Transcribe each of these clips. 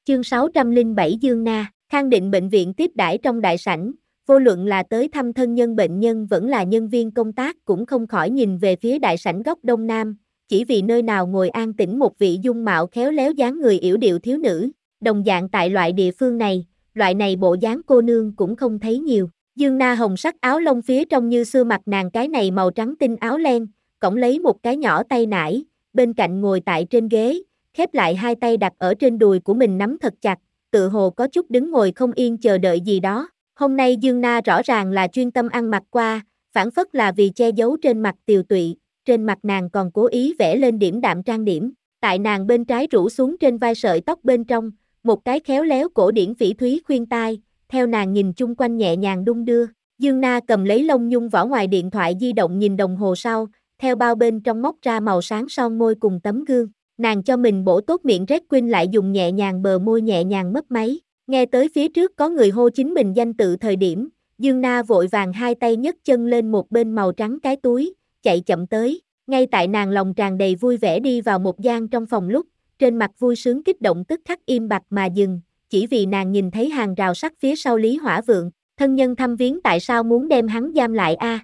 Chương 607 Dương Na, Khang Định bệnh viện tiếp đãi trong đại sảnh, vô luận là tới thăm thân nhân bệnh nhân vẫn là nhân viên công tác cũng không khỏi nhìn về phía đại sảnh góc đông nam, chỉ vì nơi nào ngồi an tĩnh một vị dung mạo khéo léo dáng người yểu điệu thiếu nữ, đồng dạng tại loại địa phương này, loại này bộ dáng cô nương cũng không thấy nhiều. Dương Na hồng sắc áo lông phía trong như xưa mặc nàng cái này màu trắng tinh áo len, cõng lấy một cái nhỏ tay nải, bên cạnh ngồi tại trên ghế, khép lại hai tay đặt ở trên đùi của mình nắm thật chặt, tự hồ có chút đứng ngồi không yên chờ đợi gì đó. Hôm nay Dương Na rõ ràng là chuyên tâm ăn mặc qua, phản phất là vì che giấu trên mặt tiều tụy, trên mặt nàng còn cố ý vẽ lên điểm đạm trang điểm. Tại nàng bên trái rủ xuống trên vai sợi tóc bên trong, một cái khéo léo cổ điển phỉ thúy khuyên tai, theo nàng nhìn chung quanh nhẹ nhàng đung đưa. Dương Na cầm lấy lông nhung vỏ ngoài điện thoại di động nhìn đồng hồ sau, theo bao bên trong móc ra màu sáng son môi cùng tấm gương. Nàng cho mình bổ tốt miệng Red Queen lại dùng nhẹ nhàng bờ môi nhẹ nhàng mấp máy. Nghe tới phía trước có người hô chính mình danh tự thời điểm, Dương Na vội vàng hai tay nhấc chân lên một bên màu trắng cái túi, chạy chậm tới. Ngay tại nàng lòng tràn đầy vui vẻ đi vào một gian trong phòng lúc, trên mặt vui sướng kích động tức khắc im bặt mà dừng, chỉ vì nàng nhìn thấy hàng rào sắt phía sau Lý Hỏa Vượng, thân nhân thăm viếng tại sao muốn đem hắn giam lại a?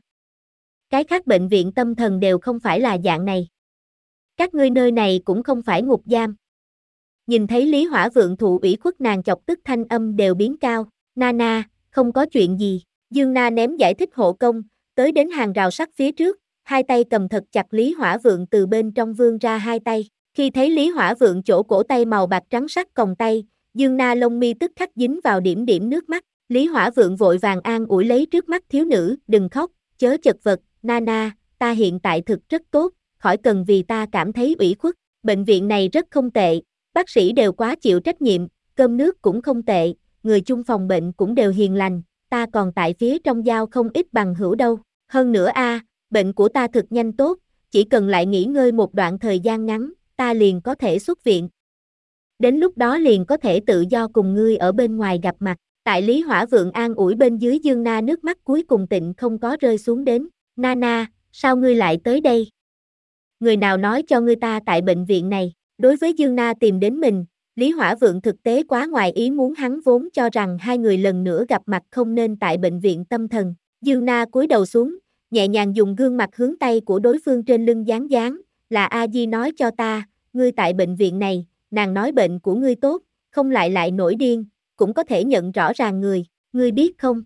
Cái khác bệnh viện tâm thần đều không phải là dạng này. Các ngươi nơi này cũng không phải ngục giam. Nhìn thấy Lý Hỏa Vượng thụ ủy khuất nàng chọc tức thanh âm đều biến cao. Nana, không có chuyện gì. Dương Na ném giải thích hộ công, tới đến hàng rào sắt phía trước, hai tay cầm thật chặt Lý Hỏa Vượng từ bên trong vươn ra hai tay. Khi thấy Lý Hỏa Vượng chỗ cổ tay màu bạc trắng sắc còng tay, Dương Na lông mi tức khắc dính vào điểm điểm nước mắt. Lý Hỏa Vượng vội vàng an ủi lấy trước mắt thiếu nữ, đừng khóc, chớ chật vật, Nana, ta hiện tại thực rất tốt, khỏi cần vì ta cảm thấy ủy khuất, bệnh viện này rất không tệ, bác sĩ đều quá chịu trách nhiệm, cơm nước cũng không tệ, người chung phòng bệnh cũng đều hiền lành, ta còn tại phía trong giao không ít bằng hữu đâu, hơn nữa bệnh của ta thực nhanh tốt, chỉ cần lại nghỉ ngơi một đoạn thời gian ngắn, ta liền có thể xuất viện. Đến lúc đó liền có thể tự do cùng ngươi ở bên ngoài gặp mặt. Tại Lý Hỏa Vượng an ủi bên dưới Dương Na nước mắt cuối cùng tịnh không có rơi xuống đến. Nana, sao ngươi lại tới đây? Người nào nói cho ngươi ta tại bệnh viện này? Đối với Dương Na tìm đến mình, Lý Hỏa Vượng thực tế quá ngoài ý muốn, hắn vốn cho rằng hai người lần nữa gặp mặt không nên tại bệnh viện tâm thần. Dương Na cúi đầu xuống, nhẹ nhàng dùng gương mặt hướng tay của đối phương trên lưng dán dán, là A Di nói cho ta, ngươi tại bệnh viện này, nàng nói bệnh của ngươi tốt, không lại nổi điên, cũng có thể nhận rõ ràng người, ngươi biết không?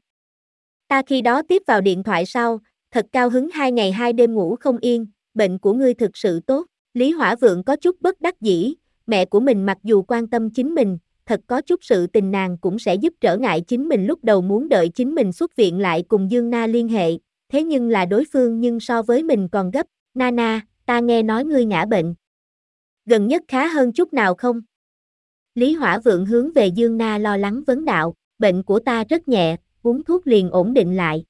Ta khi đó tiếp vào điện thoại sau, thật cao hứng 2 ngày 2 đêm ngủ không yên, bệnh của ngươi thực sự tốt. Lý Hỏa Vượng có chút bất đắc dĩ, mẹ của mình mặc dù quan tâm chính mình, thật có chút sự tình nàng cũng sẽ giúp trở ngại chính mình, lúc đầu muốn đợi chính mình xuất viện lại cùng Dương Na liên hệ, thế nhưng là đối phương nhưng so với mình còn gấp. Nana, ta nghe nói ngươi ngã bệnh. Gần nhất khá hơn chút nào không? Lý Hỏa Vượng hướng về Dương Na lo lắng vấn đạo, bệnh của ta rất nhẹ, uống thuốc liền ổn định lại.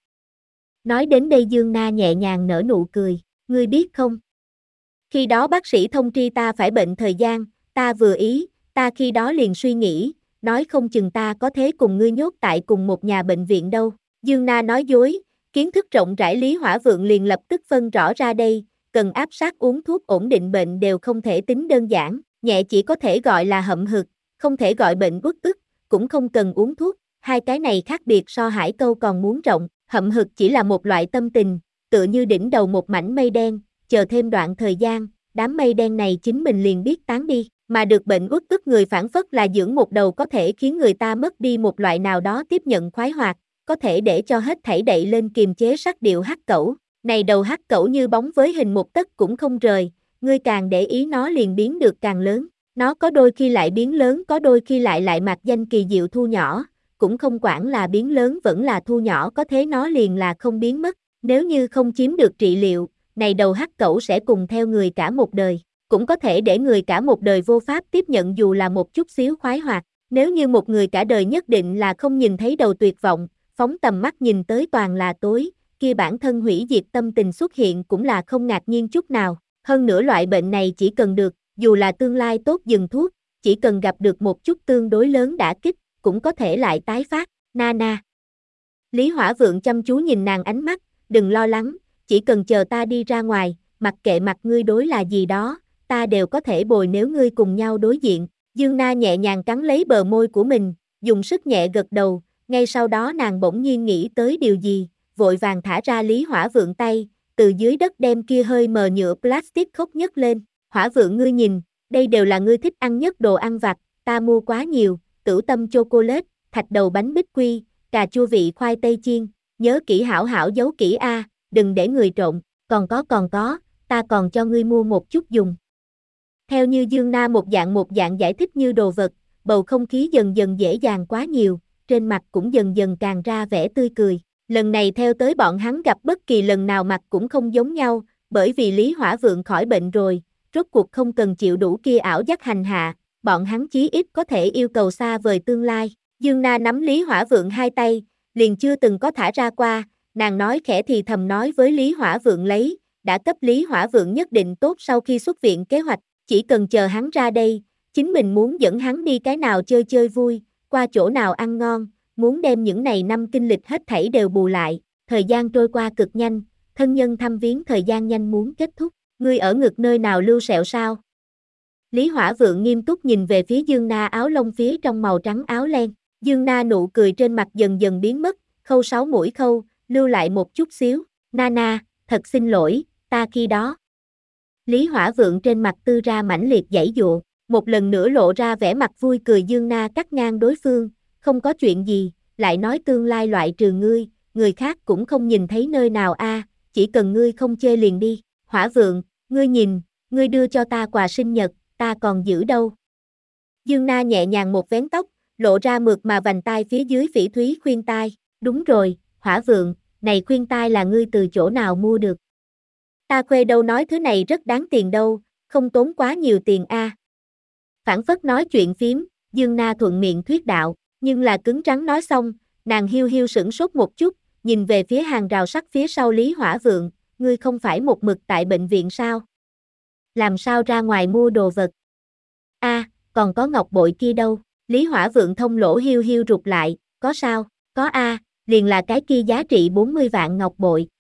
Nói đến đây Dương Na nhẹ nhàng nở nụ cười, ngươi biết không? Khi đó bác sĩ thông tri ta phải bệnh thời gian, ta vừa ý, ta khi đó liền suy nghĩ, nói không chừng ta có thể cùng ngươi nhốt tại cùng một nhà bệnh viện đâu. Dương Na nói dối, kiến thức rộng rãi Lý Hỏa Vượng liền lập tức phân rõ ra đây, cần áp sát uống thuốc ổn định bệnh đều không thể tính đơn giản, nhẹ chỉ có thể gọi là hậm hực, không thể gọi bệnh uất ức, cũng không cần uống thuốc, hai cái này khác biệt so hải câu còn muốn rộng, hậm hực chỉ là một loại tâm tình, tựa như đỉnh đầu một mảnh mây đen, chờ thêm đoạn thời gian, đám mây đen này chính mình liền biết tán đi, mà được bệnh uất ức người phản phất là dưỡng một đầu có thể khiến người ta mất đi một loại nào đó tiếp nhận khoái hoạt, có thể để cho hết thảy đậy lên kiềm chế sắc điệu hắc cẩu, này đầu hắc cẩu như bóng với hình một tấc cũng không rời, ngươi càng để ý nó liền biến được càng lớn, nó có đôi khi lại biến lớn, có đôi khi lại mạc danh kỳ diệu thu nhỏ, cũng không quản là biến lớn vẫn là thu nhỏ, có thế nó liền là không biến mất, nếu như không chiếm được trị liệu, này đầu hắc cẩu sẽ cùng theo người cả một đời, cũng có thể để người cả một đời vô pháp tiếp nhận dù là một chút xíu khoái hoạt, nếu như một người cả đời nhất định là không nhìn thấy đầu tuyệt vọng, phóng tầm mắt nhìn tới toàn là tối, kia bản thân hủy diệt tâm tình xuất hiện cũng là không ngạc nhiên chút nào, hơn nữa loại bệnh này chỉ cần được, dù là tương lai tốt dừng thuốc, chỉ cần gặp được một chút tương đối lớn đả kích, cũng có thể lại tái phát. Nana. Lý Hỏa Vượng chăm chú nhìn nàng ánh mắt, đừng lo lắng, chỉ cần chờ ta đi ra ngoài, mặc kệ mặt ngươi đối là gì đó, ta đều có thể bồi nếu ngươi cùng nhau đối diện. Dương Na nhẹ nhàng cắn lấy bờ môi của mình, dùng sức nhẹ gật đầu, ngay sau đó nàng bỗng nhiên nghĩ tới điều gì, vội vàng thả ra Lý Hỏa Vượng tay, từ dưới đất đem kia hơi mờ nhựa plastic khốc nhất lên. Hỏa Vượng ngươi nhìn, đây đều là ngươi thích ăn nhất đồ ăn vặt, ta mua quá nhiều, Tửu Tâm chocolate, thạch đầu bánh bích quy, cà chua vị khoai tây chiên, nhớ kỹ hảo hảo giấu kỹ a, đừng để người trộn, còn có, ta còn cho ngươi mua một chút dùng. Theo như Dương Na một dạng giải thích như đồ vật, bầu không khí dần dần dễ dàng quá nhiều, trên mặt cũng dần dần càng ra vẻ tươi cười. Lần này theo tới bọn hắn gặp bất kỳ lần nào mặt cũng không giống nhau, bởi vì Lý Hỏa Vượng khỏi bệnh rồi, rốt cuộc không cần chịu đủ kia ảo giác hành hạ, bọn hắn chí ít có thể yêu cầu xa vời tương lai. Dương Na nắm Lý Hỏa Vượng hai tay, liền chưa từng có thả ra qua, nàng nói khẽ thì thầm nói với Lý Hỏa Vượng đã cấp Lý Hỏa Vượng nhất định tốt sau khi xuất viện kế hoạch, chỉ cần chờ hắn ra đây, chính mình muốn dẫn hắn đi cái nào chơi chơi vui, qua chỗ nào ăn ngon, muốn đem những này năm kinh lịch hết thảy đều bù lại, thời gian trôi qua cực nhanh, thân nhân thăm viếng thời gian nhanh muốn kết thúc, ngươi ở ngực nơi nào lưu sẹo sao? Lý Hỏa Vượng nghiêm túc nhìn về phía Dương Na áo lông phía trong màu trắng áo len, Dương Na nụ cười trên mặt dần dần biến mất, khâu 6 mũi khâu, lưu lại một chút xíu, Na, thật xin lỗi, ta khi đó. Lý Hỏa Vượng trên mặt tư ra mãnh liệt giãy giụa, một lần nữa lộ ra vẻ mặt vui cười. Dương Na cắt ngang đối phương, không có chuyện gì, lại nói tương lai loại trừ ngươi, người khác cũng không nhìn thấy nơi nào a, chỉ cần ngươi không chê liền đi. Hỏa Vượng, ngươi nhìn, ngươi đưa cho ta quà sinh nhật, ta còn giữ đâu. Dương Na nhẹ nhàng một vén tóc, lộ ra mượt mà vành tai phía dưới phỉ thúy khuyên tai, đúng rồi, Hỏa Vượng, này khuyên tai là ngươi từ chỗ nào mua được? Ta khuê đâu nói thứ này rất đáng tiền đâu, không tốn quá nhiều tiền a. Phảng phất nói chuyện phím, Dương Na thuận miệng thuyết đạo, nhưng là cứng rắn nói xong, nàng hiu hiu sửng sốt một chút, nhìn về phía hàng rào sắt phía sau Lý Hỏa Vượng, ngươi không phải một mực tại bệnh viện sao? Làm sao ra ngoài mua đồ vật? Còn có ngọc bội kia đâu? Lý Hỏa Vượng thông lỗ hiu hiu rụt lại, có sao? Có liền là cái kia giá trị 40 vạn ngọc bội.